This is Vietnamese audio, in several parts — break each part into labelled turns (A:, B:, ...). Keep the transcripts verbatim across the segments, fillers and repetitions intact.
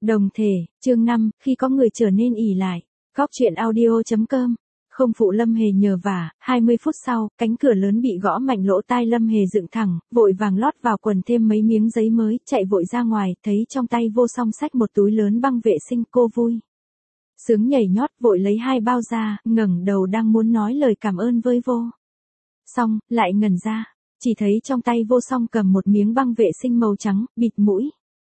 A: Đồng thể, chương năm, khi có người trở nên ỷ lại. Góc truyện audio chấm com. Không phụ Lâm Hề nhờ vả, hai mươi phút sau, cánh cửa lớn bị gõ mạnh, lỗ tai Lâm Hề dựng thẳng, vội vàng lót vào quần thêm mấy miếng giấy mới, chạy vội ra ngoài, thấy trong tay Vô Song xách một túi lớn băng vệ sinh, cô vui sướng nhảy nhót, vội lấy hai bao ra, ngẩng đầu đang muốn nói lời cảm ơn với Vô Song, lại ngẩn ra, chỉ thấy trong tay Vô Song cầm một miếng băng vệ sinh màu trắng, bịt mũi.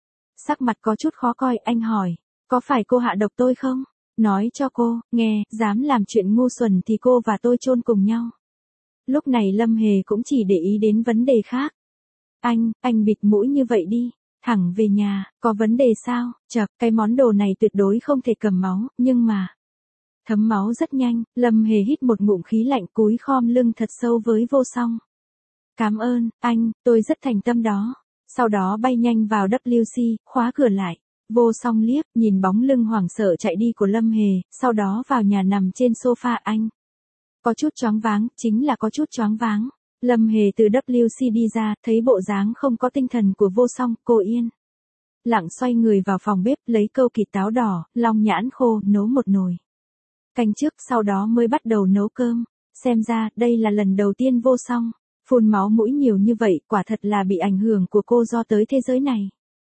A: Sắc mặt có chút khó coi, anh hỏi, có phải cô hạ độc tôi không? Nói cho cô, nghe, dám làm chuyện ngu xuẩn thì cô và tôi chôn cùng nhau. Lúc này Lâm Hề cũng chỉ để ý đến vấn đề khác. Anh, anh bịt mũi như vậy đi, thẳng về nhà, có vấn đề sao? Chậc, cái món đồ này tuyệt đối không thể cầm máu, nhưng mà thấm máu rất nhanh. Lâm Hề hít một ngụm khí lạnh, cúi khom lưng thật sâu với Vô Song. Cảm ơn, anh, tôi rất thành tâm đó. Sau đó bay nhanh vào W C, khóa cửa lại. Vô Song liếc, nhìn bóng lưng hoảng sợ chạy đi của Lâm Hề, sau đó vào nhà nằm trên sofa. Anh có chút choáng váng, chính là có chút choáng váng. Lâm Hề từ W C đi ra, thấy bộ dáng không có tinh thần của Vô Song, cô yên lặng xoay người vào phòng bếp, lấy câu kịt táo đỏ, long nhãn khô, nấu một nồi canh trước, sau đó mới bắt đầu nấu cơm. Xem ra, đây là lần đầu tiên Vô Song phun máu mũi nhiều như vậy, quả thật là bị ảnh hưởng của cô do tới thế giới này.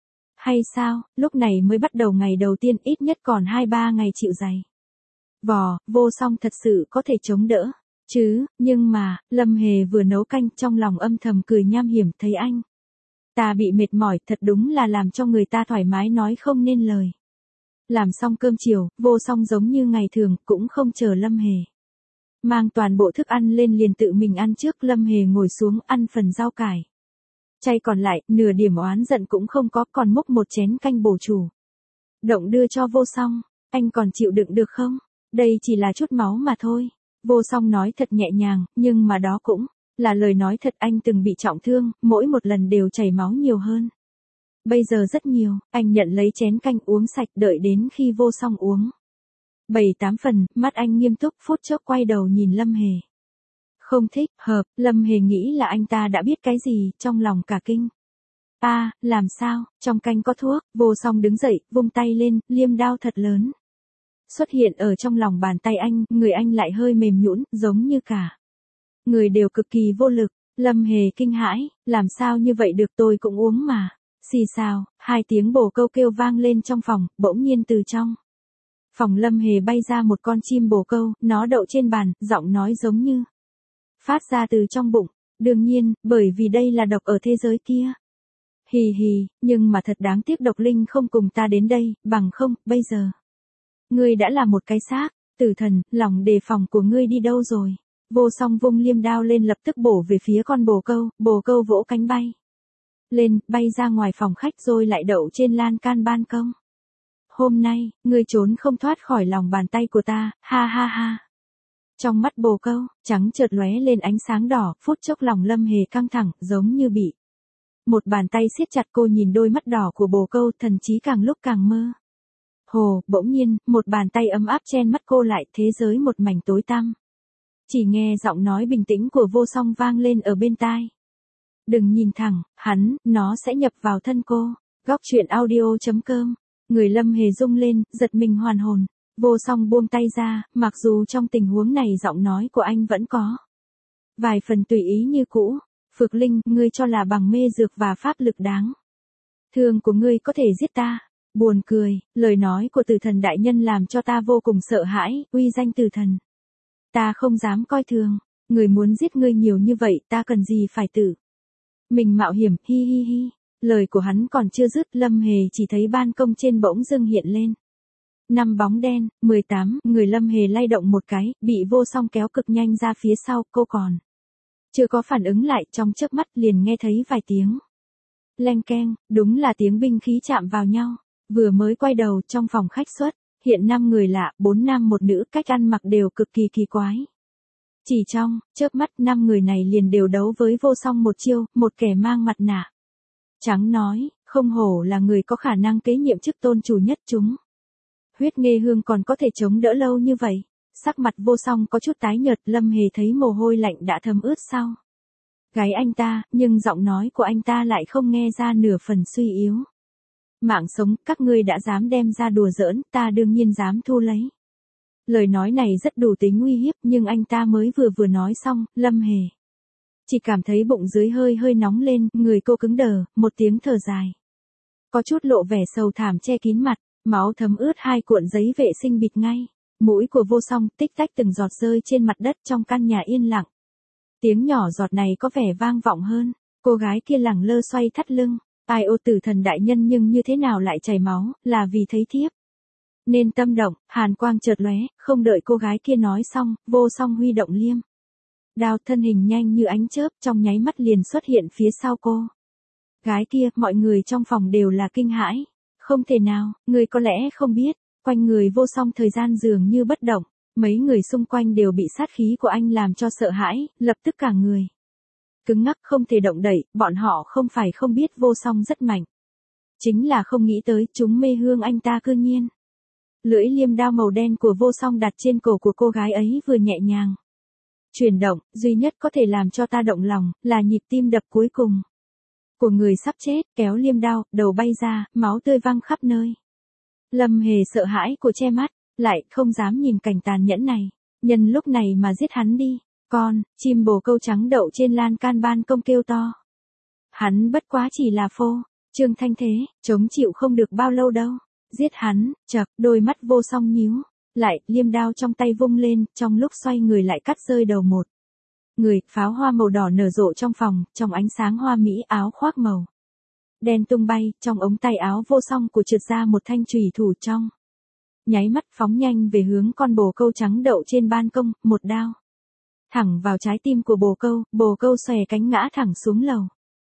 A: Hay sao, lúc này mới bắt đầu ngày đầu tiên, ít nhất còn hai ba ngày chịu dày vò, Vô Song thật sự có thể chống đỡ chứ? Nhưng mà, Lâm Hề vừa nấu canh, trong lòng âm thầm cười nham hiểm, thấy anh ta bị mệt mỏi, thật đúng là làm cho người ta thoải mái nói không nên lời. Làm xong cơm chiều, Vô Song giống như ngày thường, cũng không chờ Lâm Hề mang toàn bộ thức ăn lên, liền tự mình ăn trước. Lâm Hề ngồi xuống ăn phần rau cải chay còn lại, nửa điểm oán giận cũng không có, còn múc một chén canh bổ chủ động đưa cho Vô Song. Anh còn chịu đựng được không? Đây chỉ là chút máu mà thôi. Vô Song nói thật nhẹ nhàng, nhưng mà đó cũng là lời nói thật. Anh từng bị trọng thương, mỗi một lần đều chảy máu nhiều hơn bây giờ rất nhiều. Anh nhận lấy chén canh uống sạch, đợi đến khi Vô Song uống bảy tám phần, mắt anh nghiêm túc, phút chốc quay đầu nhìn Lâm Hề. Không thích hợp. Lâm Hề nghĩ là anh ta đã biết cái gì, trong lòng cả kinh. A, à, làm sao, trong canh có thuốc? Vô Song đứng dậy, vung tay lên, liêm đao thật lớn xuất hiện ở trong lòng bàn tay anh, người anh lại hơi mềm nhũn, giống như cả người đều cực kỳ vô lực. Lâm Hề kinh hãi, làm sao như vậy được, tôi cũng uống mà. Xì xào, hai tiếng bồ câu kêu vang lên trong phòng, bỗng nhiên từ trong phòng Lâm Hề bay ra một con chim bồ câu, nó đậu trên bàn, giọng nói giống như phát ra từ trong bụng. Đương nhiên, bởi vì đây là độc ở thế giới kia. Hì hì, nhưng mà thật đáng tiếc độc linh không cùng ta đến đây, bằng không, bây giờ ngươi đã là một cái xác. Tử thần, lòng đề phòng của ngươi đi đâu rồi? Vô Song vung liêm đao lên, lập tức bổ về phía con bồ câu. Bồ câu vỗ cánh bay lên, bay ra ngoài phòng khách rồi lại đậu trên lan can ban công. Hôm nay, ngươi trốn không thoát khỏi lòng bàn tay của ta, ha ha ha. Trong mắt bồ câu trắng chợt lóe lên ánh sáng đỏ, phút chốc lòng Lâm Hề căng thẳng, giống như bị một bàn tay siết chặt. Cô nhìn đôi mắt đỏ của bồ câu, thần trí càng lúc càng mơ hồ. Bỗng nhiên, một bàn tay ấm áp chen mắt cô lại, thế giới một mảnh tối tăm. Chỉ nghe giọng nói bình tĩnh của Vô Song vang lên ở bên tai. Đừng nhìn thẳng, hắn, nó sẽ nhập vào thân cô. Góc truyện audio chấm com. Người Lâm Hề rung lên, giật mình hoàn hồn. Vô Song buông tay ra, mặc dù trong tình huống này giọng nói của anh vẫn có vài phần tùy ý như cũ. Phược Linh, ngươi cho là bằng mê dược và pháp lực đáng thương của ngươi có thể giết ta? Buồn cười, lời nói của Tử Thần đại nhân làm cho ta vô cùng sợ hãi. Uy danh Tử Thần ta không dám coi thường. Người muốn giết ngươi nhiều như vậy, ta cần gì phải tự mình mạo hiểm? Hi hi hi. Lời của hắn còn chưa dứt, Lâm Hề chỉ thấy ban công trên bỗng dưng hiện lên năm bóng đen. mười tám, người Lâm Hề lay động một cái, bị Vô Song kéo cực nhanh ra phía sau. Cô còn chưa có phản ứng lại, trong chớp mắt liền nghe thấy vài tiếng leng keng, đúng là tiếng binh khí chạm vào nhau. Vừa mới quay đầu, trong phòng khách xuất hiện năm người lạ, bốn nam một nữ, cách ăn mặc đều cực kỳ kỳ quái. Chỉ trong chớp mắt, năm người này liền đều đấu với Vô Song một chiêu. Một kẻ mang mặt nạ trắng nói, không hổ là người có khả năng kế nhiệm chức tôn chủ nhất chúng huyết nghê hương còn có thể chống đỡ lâu như vậy. Sắc mặt Vô Song có chút tái nhợt, Lâm Hề thấy mồ hôi lạnh đã thấm ướt sau gáy anh ta, nhưng giọng nói của anh ta lại không nghe ra nửa phần suy yếu. Mạng sống, các ngươi đã dám đem ra đùa giỡn, ta đương nhiên dám thu lấy. Lời nói này rất đủ tính uy hiếp, nhưng anh ta mới vừa vừa nói xong, Lâm Hề chỉ cảm thấy bụng dưới hơi hơi nóng lên, người cô cứng đờ, một tiếng thở dài. Có chút lộ vẻ sầu thảm che kín mặt, máu thấm ướt hai cuộn giấy vệ sinh bịt ngay. Mũi của Vô Song tích tách từng giọt rơi trên mặt đất trong căn nhà yên lặng. Tiếng nhỏ giọt này có vẻ vang vọng hơn, cô gái kia lẳng lơ xoay thắt lưng. Ai ô tử thần đại nhân nhưng như thế nào lại chảy máu, là vì thấy thiếp. Nên tâm động, hàn quang chợt lóe, không đợi cô gái kia nói xong, Vô Song huy động liêm đao, thân hình nhanh như ánh chớp, trong nháy mắt liền xuất hiện phía sau cô. Gái kia, mọi người trong phòng đều là kinh hãi. Không thể nào, người có lẽ không biết, quanh người Vô Song thời gian dường như bất động, mấy người xung quanh đều bị sát khí của anh làm cho sợ hãi, lập tức cả người cứng ngắc không thể động đậy, bọn họ không phải không biết Vô Song rất mạnh. Chính là không nghĩ tới chúng mê hương anh ta cư nhiên. Lưỡi liêm đao màu đen của Vô Song đặt trên cổ của cô gái ấy vừa nhẹ nhàng chuyển động, duy nhất có thể làm cho ta động lòng, là nhịp tim đập cuối cùng của người sắp chết, kéo liêm đao, đầu bay ra, máu tươi văng khắp nơi. Lâm Hề sợ hãi của che mắt, lại không dám nhìn cảnh tàn nhẫn này. Nhân lúc này mà giết hắn đi. Con, chim bồ câu trắng đậu trên lan can ban công kêu to. Hắn bất quá chỉ là phô, Trương Thanh thế, chống chịu không được bao lâu đâu. Giết hắn, chật, đôi mắt Vô Song nhíu lại, liêm đao trong tay vung lên, trong lúc xoay người lại cắt rơi đầu một người. Pháo hoa màu đỏ nở rộ trong phòng, trong ánh sáng hoa mỹ, áo khoác màu đen tung bay, trong ống tay áo Vô Song của trượt ra một thanh chùy thủ trong nháy mắt phóng nhanh về hướng con bồ câu trắng đậu trên ban công, một đao thẳng vào trái tim của bồ câu, bồ câu xòe cánh ngã thẳng xuống lầu.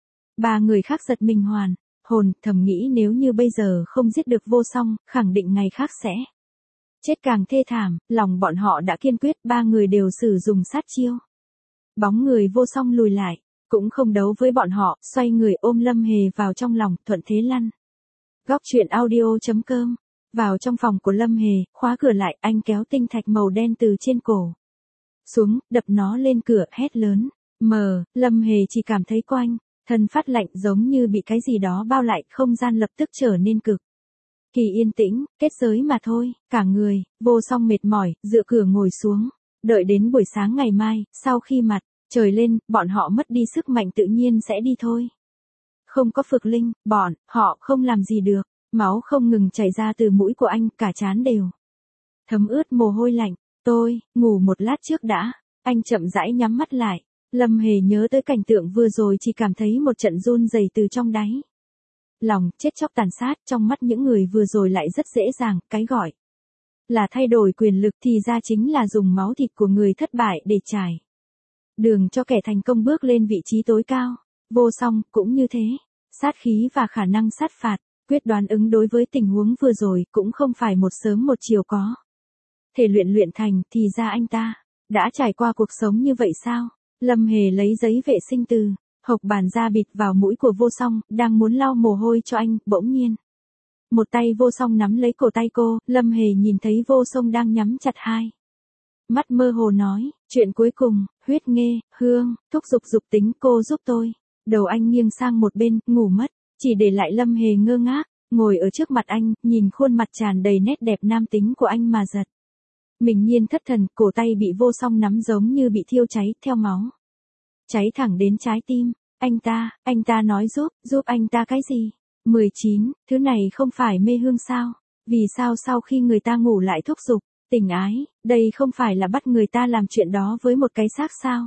A: Ba người khác giật mình hoàn hồn, thầm nghĩ nếu như bây giờ không giết được Vô Song, khẳng định ngày khác sẽ chết càng thê thảm. Lòng bọn họ đã kiên quyết, ba người đều sử dụng sát chiêu. Bóng người Vô Song lùi lại, cũng không đấu với bọn họ, xoay người ôm Lâm Hề vào trong lòng, thuận thế lăn. Góc truyện audio chấm com. Vào trong phòng của Lâm Hề, khóa cửa lại, anh kéo tinh thạch màu đen từ trên cổ xuống, đập nó lên cửa, hét lớn. Mờ, Lâm Hề chỉ cảm thấy quanh thân phát lạnh, giống như bị cái gì đó bao lại, không gian lập tức trở nên cực kỳ yên tĩnh, kết giới mà thôi. Cả người Vô Song mệt mỏi, dựa cửa ngồi xuống, đợi đến buổi sáng ngày mai, sau khi mặt trời lên, bọn họ mất đi sức mạnh tự nhiên sẽ đi thôi. Không có Phược Linh, bọn họ không làm gì được. Máu không ngừng chảy ra từ mũi của anh, cả trán đều thấm ướt mồ hôi lạnh. Tôi ngủ một lát trước đã. Anh chậm rãi nhắm mắt lại. Lâm Hề nhớ tới cảnh tượng vừa rồi, chỉ cảm thấy một trận run rẩy từ trong đáy lòng. Chết chóc tàn sát trong mắt những người vừa rồi lại rất dễ dàng. Cái gọi là thay đổi quyền lực thì ra chính là dùng máu thịt của người thất bại để trải đường cho kẻ thành công bước lên vị trí tối cao. Vô Song cũng như thế. Sát khí và khả năng sát phạt, quyết đoán ứng đối với tình huống vừa rồi cũng không phải một sớm một chiều có thể luyện luyện thành. Thì ra anh ta đã trải qua cuộc sống như vậy sao? Lâm Hề lấy giấy vệ sinh từ hộc bàn ra bịt vào mũi của Vô Song, đang muốn lau mồ hôi cho anh, bỗng nhiên một tay Vô Song nắm lấy cổ tay cô. Lâm Hề nhìn thấy Vô Song đang nhắm chặt hai mắt, mơ hồ nói, chuyện cuối cùng, huyết nghê, hương, thúc giục dục tính, cô giúp tôi. Đầu anh nghiêng sang một bên, ngủ mất, chỉ để lại Lâm Hề ngơ ngác, ngồi ở trước mặt anh, nhìn khuôn mặt tràn đầy nét đẹp nam tính của anh mà giật mình nhiên thất thần. Cổ tay bị Vô Song nắm giống như bị thiêu cháy, theo máu cháy thẳng đến trái tim. Anh ta, anh ta nói giúp, giúp anh ta cái gì? mười chín, thứ này không phải mê hương sao? Vì sao sau khi người ta ngủ lại thúc giục tình ái, đây không phải là bắt người ta làm chuyện đó với một cái xác sao?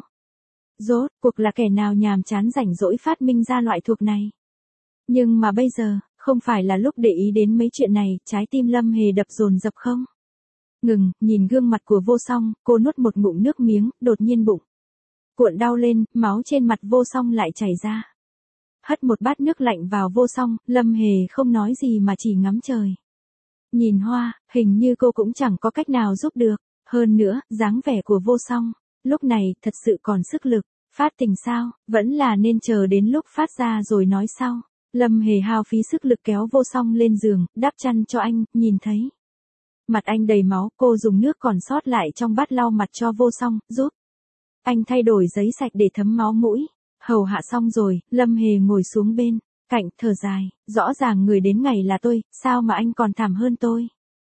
A: Rốt cuộc là kẻ nào nhàm chán rảnh rỗi phát minh ra loại thuộc này? Nhưng mà bây giờ, không phải là lúc để ý đến mấy chuyện này. Trái tim Lâm Hề đập dồn dập không ngừng, nhìn gương mặt của Vô Song, cô nuốt một ngụm nước miếng, đột nhiên bụng cuộn đau lên, máu trên mặt Vô Song lại chảy ra. Hất một bát nước lạnh vào Vô Song, Lâm Hề không nói gì mà chỉ ngắm trời. Nhìn hoa, hình như cô cũng chẳng có cách nào giúp được. Hơn nữa, dáng vẻ của Vô Song lúc này thật sự còn sức lực. Phát tình sao, vẫn là nên chờ đến lúc phát ra rồi nói sau. Lâm Hề hao phí sức lực kéo Vô Song lên giường, đắp chăn cho anh, nhìn thấy mặt anh đầy máu, cô dùng nước còn sót lại trong bát lau mặt cho Vô Song, giúp anh thay đổi giấy sạch để thấm máu mũi. Hầu hạ xong rồi, Lâm Hề ngồi xuống bên cạnh, thở dài, rõ ràng người đến ngày là tôi, sao mà anh còn thảm hơn tôi.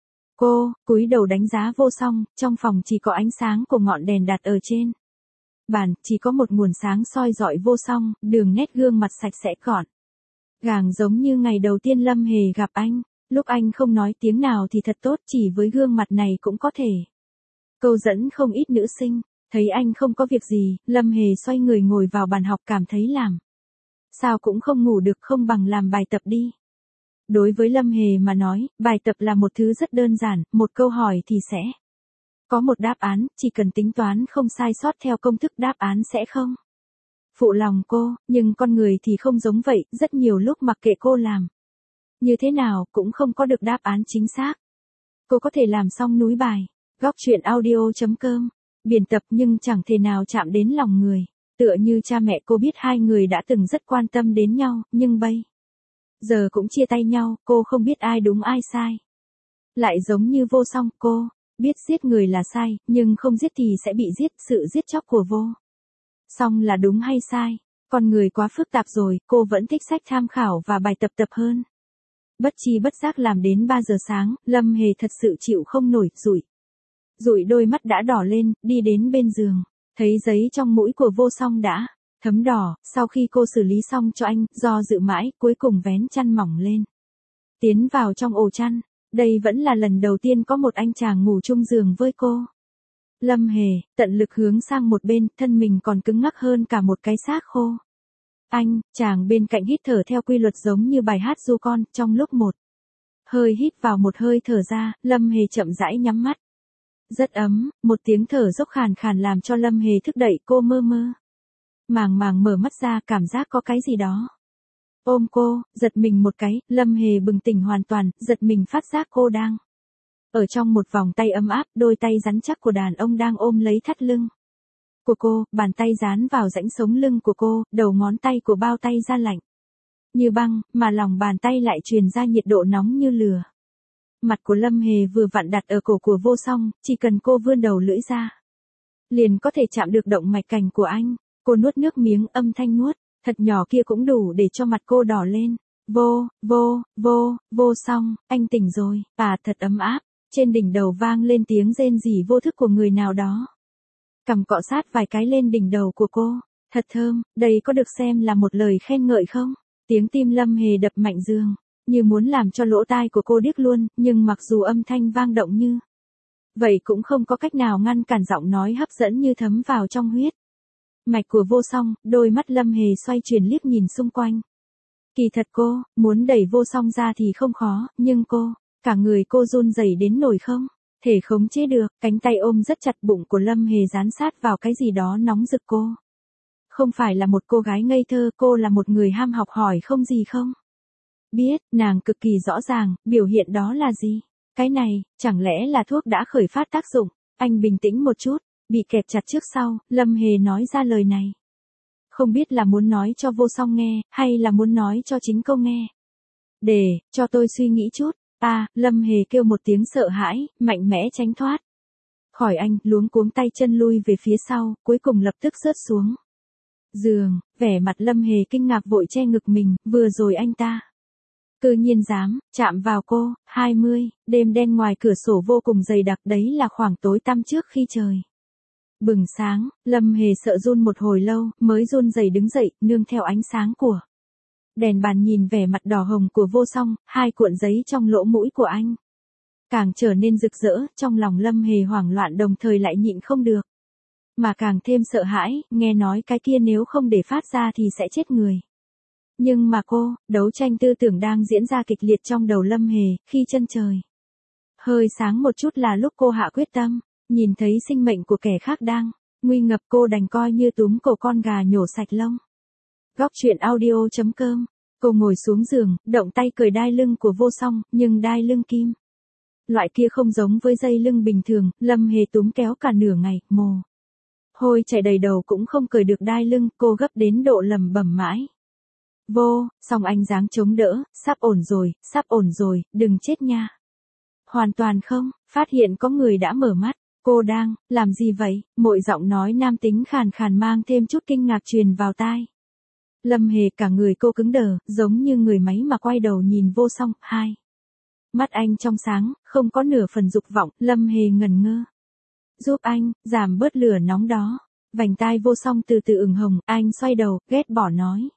A: Cô, cúi đầu đánh giá Vô Song, trong phòng chỉ có ánh sáng của ngọn đèn đặt ở trên bàn, chỉ có một nguồn sáng soi rọi Vô Song, đường nét gương mặt sạch sẽ gọn gàng giống như ngày đầu tiên Lâm Hề gặp anh, lúc anh không nói tiếng nào thì thật tốt, chỉ với gương mặt này cũng có thể câu dẫn không ít nữ sinh. Thấy anh không có việc gì, Lâm Hề xoay người ngồi vào bàn học, cảm thấy làm sao cũng không ngủ được, không bằng làm bài tập đi. Đối với Lâm Hề mà nói, bài tập là một thứ rất đơn giản, một câu hỏi thì sẽ có một đáp án, chỉ cần tính toán không sai sót theo công thức đáp án sẽ không phụ lòng cô, nhưng con người thì không giống vậy, rất nhiều lúc mặc kệ cô làm như thế nào cũng không có được đáp án chính xác. Cô có thể làm xong núi bài. Góc truyện audio chấm com. Biên tập nhưng chẳng thể nào chạm đến lòng người. Tựa như cha mẹ cô biết hai người đã từng rất quan tâm đến nhau, nhưng bây giờ cũng chia tay nhau, cô không biết ai đúng ai sai. Lại giống như Vô Song, cô biết giết người là sai, nhưng không giết thì sẽ bị giết, sự giết chóc của Vô Song là đúng hay sai. Con người quá phức tạp rồi, cô vẫn thích sách tham khảo và bài tập tập hơn. Bất chi bất giác làm đến ba giờ sáng, Lâm Hề thật sự chịu không nổi, rủi rủi đôi mắt đã đỏ lên, đi đến bên giường, thấy giấy trong mũi của Vô Song đã thấm đỏ, sau khi cô xử lý xong cho anh, do dự mãi, cuối cùng vén chăn mỏng lên, tiến vào trong ổ chăn. Đây vẫn là lần đầu tiên có một anh chàng ngủ chung giường với cô. Lâm Hề tận lực hướng sang một bên, thân mình còn cứng ngắc hơn cả một cái xác khô. Anh, chàng bên cạnh hít thở theo quy luật giống như bài hát ru con, trong lúc một hơi hít vào một hơi thở ra, Lâm Hề chậm rãi nhắm mắt. Rất ấm, một tiếng thở dốc khàn khàn làm cho Lâm Hề thức dậy, cô mơ mơ màng màng mở mắt ra, cảm giác có cái gì đó ôm cô, giật mình một cái, Lâm Hề bừng tỉnh hoàn toàn, giật mình phát giác cô đang ở trong một vòng tay ấm áp, đôi tay rắn chắc của đàn ông đang ôm lấy thắt lưng của cô, bàn tay dán vào rãnh sống lưng của cô, đầu ngón tay của bao tay ra lạnh như băng, mà lòng bàn tay lại truyền ra nhiệt độ nóng như lửa. Mặt của Lâm Hề vừa vặn đặt ở cổ của Vô Song, chỉ cần cô vươn đầu lưỡi ra, liền có thể chạm được động mạch cảnh của anh. Cô nuốt nước miếng, âm thanh nuốt thật nhỏ kia cũng đủ để cho mặt cô đỏ lên. Vô, vô, vô, Vô Song, anh tỉnh rồi, à thật ấm áp. Trên đỉnh đầu vang lên tiếng rên rỉ vô thức của người nào đó. Cằm cọ sát vài cái lên đỉnh đầu của cô, thật thơm, đây có được xem là một lời khen ngợi không? Tiếng tim Lâm Hề đập mạnh giường, như muốn làm cho lỗ tai của cô điếc luôn, nhưng mặc dù âm thanh vang động như vậy cũng không có cách nào ngăn cản giọng nói hấp dẫn như thấm vào trong huyết mạch của Vô Song. Đôi mắt Lâm Hề xoay chuyển liếc nhìn xung quanh. Kỳ thật cô muốn đẩy Vô Song ra thì không khó, nhưng cô, cả người cô run rẩy đến nổi không thể khống chế được, cánh tay ôm rất chặt bụng của Lâm Hề, dán sát vào cái gì đó nóng rực. Cô không phải là một cô gái ngây thơ, cô là một người ham học hỏi không gì không biết, nàng cực kỳ rõ ràng, biểu hiện đó là gì. Cái này, chẳng lẽ là thuốc đã khởi phát tác dụng? Anh bình tĩnh một chút, bị kẹp chặt trước sau, Lâm Hề nói ra lời này. Không biết là muốn nói cho Vô Song nghe, hay là muốn nói cho chính cô nghe. Để, cho tôi suy nghĩ chút. À, Lâm Hề kêu một tiếng sợ hãi, mạnh mẽ tránh thoát khỏi anh, luống cuống tay chân lui về phía sau, cuối cùng lập tức rớt xuống giường. Vẻ mặt Lâm Hề kinh ngạc, vội che ngực mình, vừa rồi anh ta cư nhiên dám chạm vào cô. Hai mươi, đêm đen ngoài cửa sổ vô cùng dày đặc, đấy là khoảng tối tăm trước khi trời bừng sáng. Lâm Hề sợ run một hồi lâu, mới run rẩy đứng dậy, nương theo ánh sáng của đèn bàn nhìn vẻ mặt đỏ hồng của Vô Song, hai cuộn giấy trong lỗ mũi của anh càng trở nên rực rỡ. Trong lòng Lâm Hề hoảng loạn, đồng thời lại nhịn không được mà càng thêm sợ hãi, nghe nói cái kia nếu không để phát ra thì sẽ chết người. Nhưng mà cô, đấu tranh tư tưởng đang diễn ra kịch liệt trong đầu Lâm Hề, khi chân trời hơi sáng một chút là lúc cô hạ quyết tâm, nhìn thấy sinh mệnh của kẻ khác đang nguy ngập, cô đành coi như túm cổ con gà nhổ sạch lông. Góc truyện audio chấm com. Cô ngồi xuống giường, động tay cởi đai lưng của Vô Song, nhưng đai lưng kim loại kia không giống với dây lưng bình thường. Lâm Hề túm kéo cả nửa ngày, mồ hôi chảy đầy đầu cũng không cởi được đai lưng, cô gấp đến độ lẩm bẩm mãi. Vô Song, anh dáng chống đỡ, sắp ổn rồi, sắp ổn rồi, đừng chết nha. Hoàn toàn không, phát hiện có người đã mở mắt. Cô đang làm gì vậy? Mội giọng nói nam tính khàn khàn mang thêm chút kinh ngạc truyền vào tai Lâm Hề cả người cô cứng đờ, giống như người máy mà quay đầu nhìn Vô Song. Hai mắt anh trong sáng, không có nửa phần dục vọng. Lâm Hề ngẩn ngơ. Giúp anh, giảm bớt lửa nóng đó. Vành tai Vô Song từ từ ửng hồng, anh xoay đầu, ghét bỏ nói.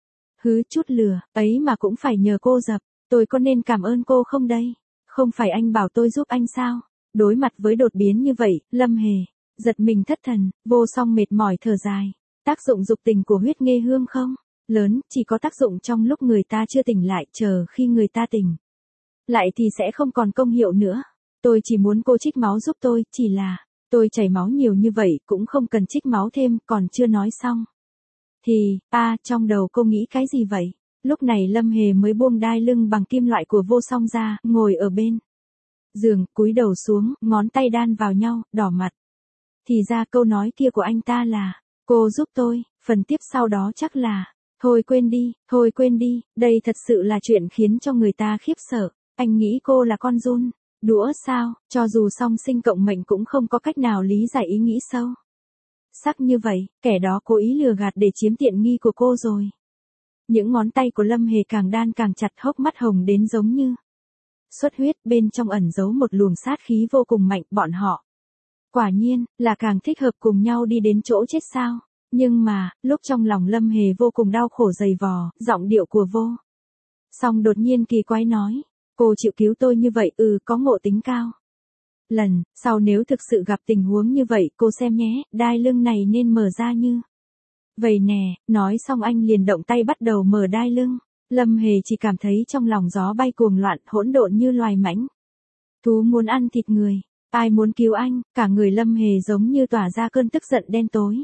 A: Hứ chút lửa, ấy mà cũng phải nhờ cô dập, tôi có nên cảm ơn cô không đây? Không phải anh bảo tôi giúp anh sao? Đối mặt với đột biến như vậy, Lâm Hề giật mình thất thần. Vô Song mệt mỏi thở dài. Tác dụng dục tình của huyết nghê hương không lớn, chỉ có tác dụng trong lúc người ta chưa tỉnh lại, chờ khi người ta tỉnh lại thì sẽ không còn công hiệu nữa. Tôi chỉ muốn cô trích máu giúp tôi, chỉ là tôi chảy máu nhiều như vậy cũng không cần trích máu thêm. Còn chưa nói xong thì, a à, trong đầu cô nghĩ cái gì vậy? Lúc này Lâm Hề mới buông đai lưng bằng kim loại của Vô Song ra, ngồi ở bên giường, cúi đầu xuống, ngón tay đan vào nhau, đỏ mặt. Thì ra câu nói kia của anh ta là, cô giúp tôi, phần tiếp sau đó chắc là, thôi quên đi, thôi quên đi. Đây thật sự là chuyện khiến cho người ta khiếp sợ. Anh nghĩ cô là con giun đũa sao? Cho dù song sinh cộng mệnh cũng không có cách nào lý giải ý nghĩ sâu sắc như vậy. Kẻ đó cố ý lừa gạt để chiếm tiện nghi của cô rồi. Những ngón tay của Lâm Hề càng đan càng chặt, hốc mắt hồng đến giống như xuất huyết, bên trong ẩn giấu một luồng sát khí vô cùng mạnh. Bọn họ quả nhiên là càng thích hợp cùng nhau đi đến chỗ chết sao? Nhưng mà, lúc trong lòng Lâm Hề vô cùng đau khổ dày vò, giọng điệu của Vô Song đột nhiên kỳ quái nói, cô chịu cứu tôi như vậy, ừ, có ngộ tính cao. Lần sau nếu thực sự gặp tình huống như vậy, cô xem nhé, đai lưng này nên mở ra như vậy nè. Nói xong anh liền động tay bắt đầu mở đai lưng. Lâm Hề chỉ cảm thấy trong lòng gió bay cuồng loạn, hỗn độn như loài mãnh thú muốn ăn thịt người. Ai muốn cứu anh? Cả người Lâm Hề giống như tỏa ra cơn tức giận đen tối.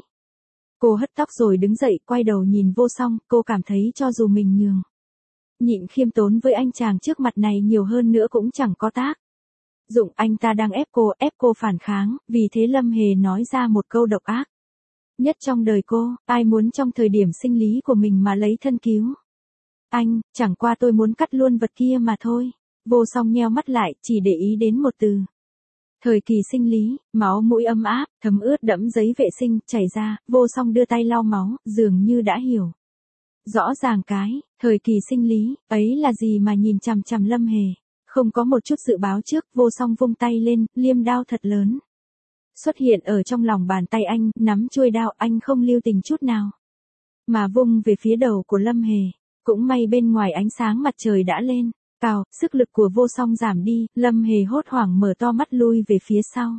A: Cô hất tóc rồi đứng dậy, quay đầu nhìn Vô Song. Cô cảm thấy cho dù mình nhường nhịn khiêm tốn với anh chàng trước mặt này nhiều hơn nữa cũng chẳng có tác dụng. Anh ta đang ép cô, ép cô phản kháng. Vì thế Lâm Hề nói ra một câu độc ác nhất trong đời cô, ai muốn trong thời điểm sinh lý của mình mà lấy thân cứu anh? Chẳng qua tôi muốn cắt luôn vật kia mà thôi. Vô Song nheo mắt lại, chỉ để ý đến một từ. Thời kỳ sinh lý, máu mũi ấm áp, thấm ướt đẫm giấy vệ sinh, chảy ra. Vô Song đưa tay lau máu, dường như đã hiểu rõ ràng cái thời kỳ sinh lý ấy là gì mà nhìn chằm chằm Lâm Hề, không có một chút dự báo trước. Vô Song vung tay lên, liêm đao thật lớn xuất hiện ở trong lòng bàn tay anh, nắm chuôi đao. Anh không lưu tình chút nào mà vung về phía đầu của Lâm Hề. Cũng may bên ngoài ánh sáng mặt trời đã lên cao, sức lực của Vô Song giảm đi. Lâm Hề hốt hoảng mở to mắt lui về phía sau.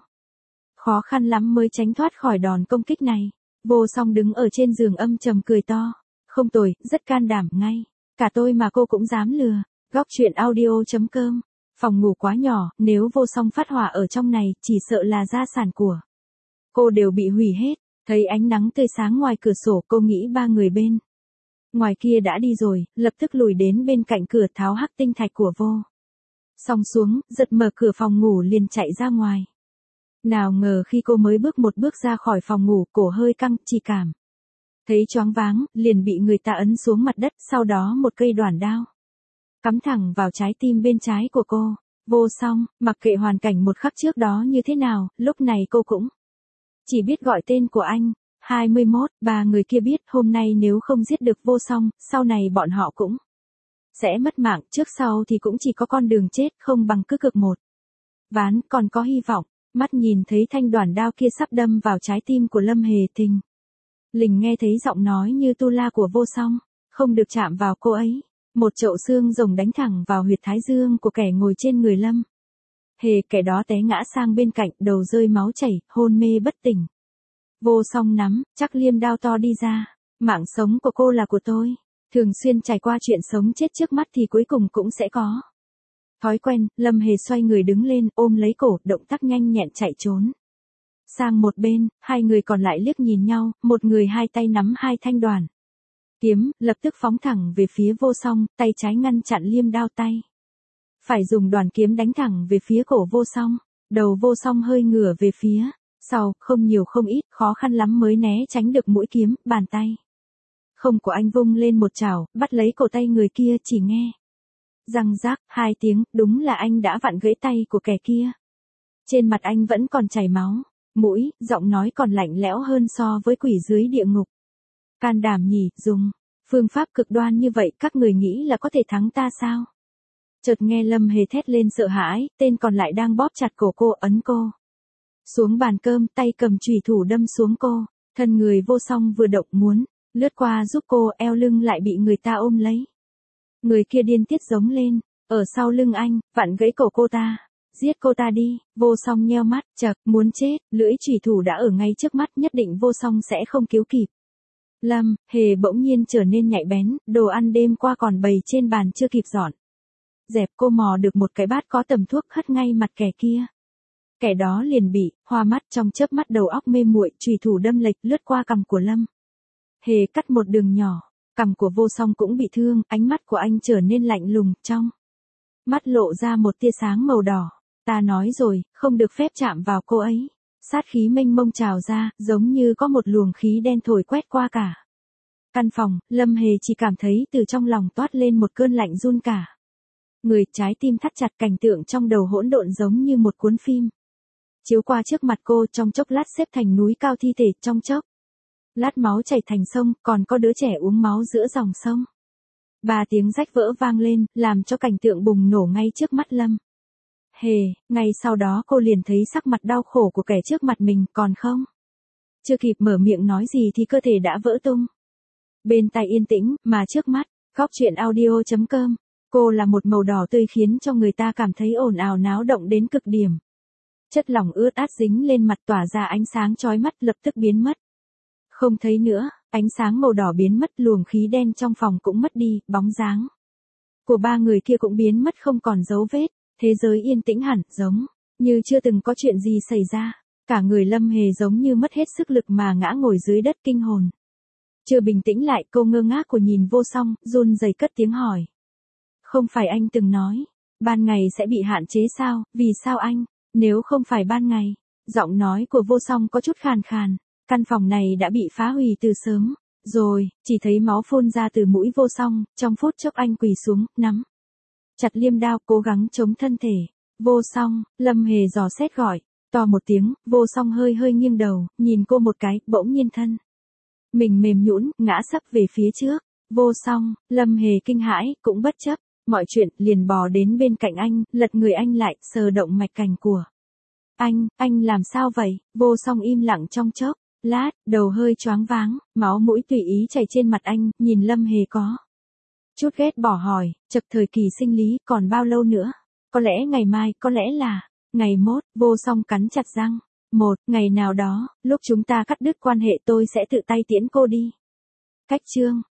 A: Khó khăn lắm mới tránh thoát khỏi đòn công kích này. Vô Song đứng ở trên giường âm trầm cười to. Không tồi, rất can đảm, ngay cả tôi mà cô cũng dám lừa. Góc truyện audio chấm com. Phòng ngủ quá nhỏ, nếu Vô Song phát hỏa ở trong này, chỉ sợ là gia sản của cô đều bị hủy hết. Thấy ánh nắng tươi sáng ngoài cửa sổ, cô nghĩ ba người bên ngoài kia đã đi rồi, lập tức lùi đến bên cạnh cửa tháo hắc tinh thạch của Vô Song xuống, giật mở cửa phòng ngủ liền chạy ra ngoài. Nào ngờ khi cô mới bước một bước ra khỏi phòng ngủ, cổ hơi căng, chỉ cảm thấy choáng váng, liền bị người ta ấn xuống mặt đất. Sau đó một cây đoản đao cắm thẳng vào trái tim bên trái của cô. Vô Song, mặc kệ hoàn cảnh một khắc trước đó như thế nào, lúc này cô cũng chỉ biết gọi tên của anh. hai mươi mốt, ba người kia biết hôm nay nếu không giết được Vô Song, sau này bọn họ cũng sẽ mất mạng. Trước sau thì cũng chỉ có con đường chết, không bằng cứ cực một ván, còn có hy vọng. Mắt nhìn thấy thanh đoản đao kia sắp đâm vào trái tim của Lâm Hề, thình lình nghe thấy giọng nói như tu la của Vô Song. Không được chạm vào cô ấy. Một chậu xương rồng đánh thẳng vào huyệt thái dương của kẻ ngồi trên người Lâm Hề. Kẻ đó té ngã sang bên cạnh, đầu rơi máu chảy, hôn mê bất tỉnh. Vô Song nắm chắc liêm đao to đi ra. Mạng sống của cô là của tôi. Thường xuyên trải qua chuyện sống chết trước mắt thì cuối cùng cũng sẽ có thói quen. Lâm Hề xoay người đứng lên, ôm lấy cổ, động tác nhanh nhẹn chạy trốn sang một bên. Hai người còn lại liếc nhìn nhau, một người hai tay nắm hai thanh đoản kiếm, lập tức phóng thẳng về phía Vô Song, tay trái ngăn chặn liêm đao, tay phải dùng đoản kiếm đánh thẳng về phía cổ Vô Song. Đầu Vô Song hơi ngửa về phía sau, không nhiều không ít, khó khăn lắm mới né tránh được mũi kiếm. Bàn tay không của anh vung lên một chảo, bắt lấy cổ tay người kia, chỉ nghe răng rác hai tiếng, đúng là anh đã vặn gãy tay của kẻ kia. Trên mặt anh vẫn còn chảy máu, mũi, giọng nói còn lạnh lẽo hơn so với quỷ dưới địa ngục. Can đảm nhỉ, dùng Phương pháp cực đoan như vậy các người nghĩ là có thể thắng ta sao? Chợt nghe Lâm Hề thét lên sợ hãi, tên còn lại đang bóp chặt cổ cô ấn cô xuống bàn cơm, tay cầm chùy thủ đâm xuống cô, thân người vô song vừa động muốn lướt qua giúp cô, eo lưng lại bị người ta ôm lấy. Người kia điên tiết giống lên, ở sau lưng anh, vặn gãy cổ cô ta, giết cô ta đi. Vô song nheo mắt, chật, muốn chết, lưỡi chùy thủ đã ở ngay trước mắt, nhất định vô song sẽ không cứu kịp. Lâm Hề bỗng nhiên trở nên nhạy bén, đồ ăn đêm qua còn bày trên bàn chưa kịp dọn dẹp, cô mò được một cái bát có tầm thuốc hất ngay mặt kẻ kia. Kẻ đó liền bị hoa mắt, trong chớp mắt đầu óc mê muội, chùy thủ đâm lệch lướt qua cằm của Lâm Hề cắt một đường nhỏ. Cằm của vô song cũng bị thương, ánh mắt của anh trở nên lạnh lùng, trong mắt lộ ra một tia sáng màu đỏ. Ta nói rồi, không được phép chạm vào cô ấy. Sát khí mênh mông trào ra, giống như có một luồng khí đen thổi quét qua cả căn phòng. Lâm Hề chỉ cảm thấy từ trong lòng toát lên một cơn lạnh run cả người, trái tim thắt chặt, cảnh tượng trong đầu hỗn độn giống như một cuốn phim chiếu qua trước mặt cô, trong chốc lát xếp thành núi cao thi thể, trong chốc lát máu chảy thành sông, còn có đứa trẻ uống máu giữa dòng sông. Ba tiếng rách vỡ vang lên, làm cho cảnh tượng bùng nổ ngay trước mắt Lâm Hề. Ngay sau đó cô liền thấy sắc mặt đau khổ của kẻ trước mặt mình, còn không chưa kịp mở miệng nói gì thì cơ thể đã vỡ tung. Bên tai yên tĩnh, mà trước mắt, góc truyện audio chấm com. Cô là một màu đỏ tươi khiến cho người ta cảm thấy ồn ào náo động đến cực điểm. Chất lỏng ướt át dính lên mặt, tỏa ra ánh sáng chói mắt, lập tức biến mất. Không thấy nữa, ánh sáng màu đỏ biến mất, luồng khí đen trong phòng cũng mất đi, bóng dáng của ba người kia cũng biến mất không còn dấu vết. Thế giới yên tĩnh hẳn, giống như chưa từng có chuyện gì xảy ra. Cả người Lâm Hề giống như mất hết sức lực mà ngã ngồi dưới đất kinh hồn. Chưa bình tĩnh lại, cô ngơ ngác của nhìn vô song, run rẩy cất tiếng hỏi. Không phải anh từng nói, ban ngày sẽ bị hạn chế sao, vì sao anh, nếu không phải ban ngày? Giọng nói của vô song có chút khàn khàn, căn phòng này đã bị phá hủy từ sớm rồi. Chỉ thấy máu phun ra từ mũi vô song, trong phút chốc anh quỳ xuống, nắm chặt liêm đao, cố gắng chống thân thể. Vô song, Lâm Hề dò xét gọi, to một tiếng. Vô song hơi hơi nghiêng đầu, nhìn cô một cái, bỗng nhiên thân mình mềm nhũn, ngã sấp về phía trước. Vô song, Lâm Hề kinh hãi, cũng bất chấp mọi chuyện, liền bò đến bên cạnh anh, lật người anh lại, sờ động mạch cảnh của anh. Anh làm sao vậy? Vô song im lặng trong chốc lát, đầu hơi choáng váng, máu mũi tùy ý chảy trên mặt anh, nhìn Lâm Hề có chút ghét bỏ hỏi, chật, thời kỳ sinh lý còn bao lâu nữa? Có lẽ ngày mai, có lẽ là ngày mốt. Vô song cắn chặt răng. Một ngày nào đó, lúc chúng ta cắt đứt quan hệ, tôi sẽ tự tay tiễn cô đi. Cách chương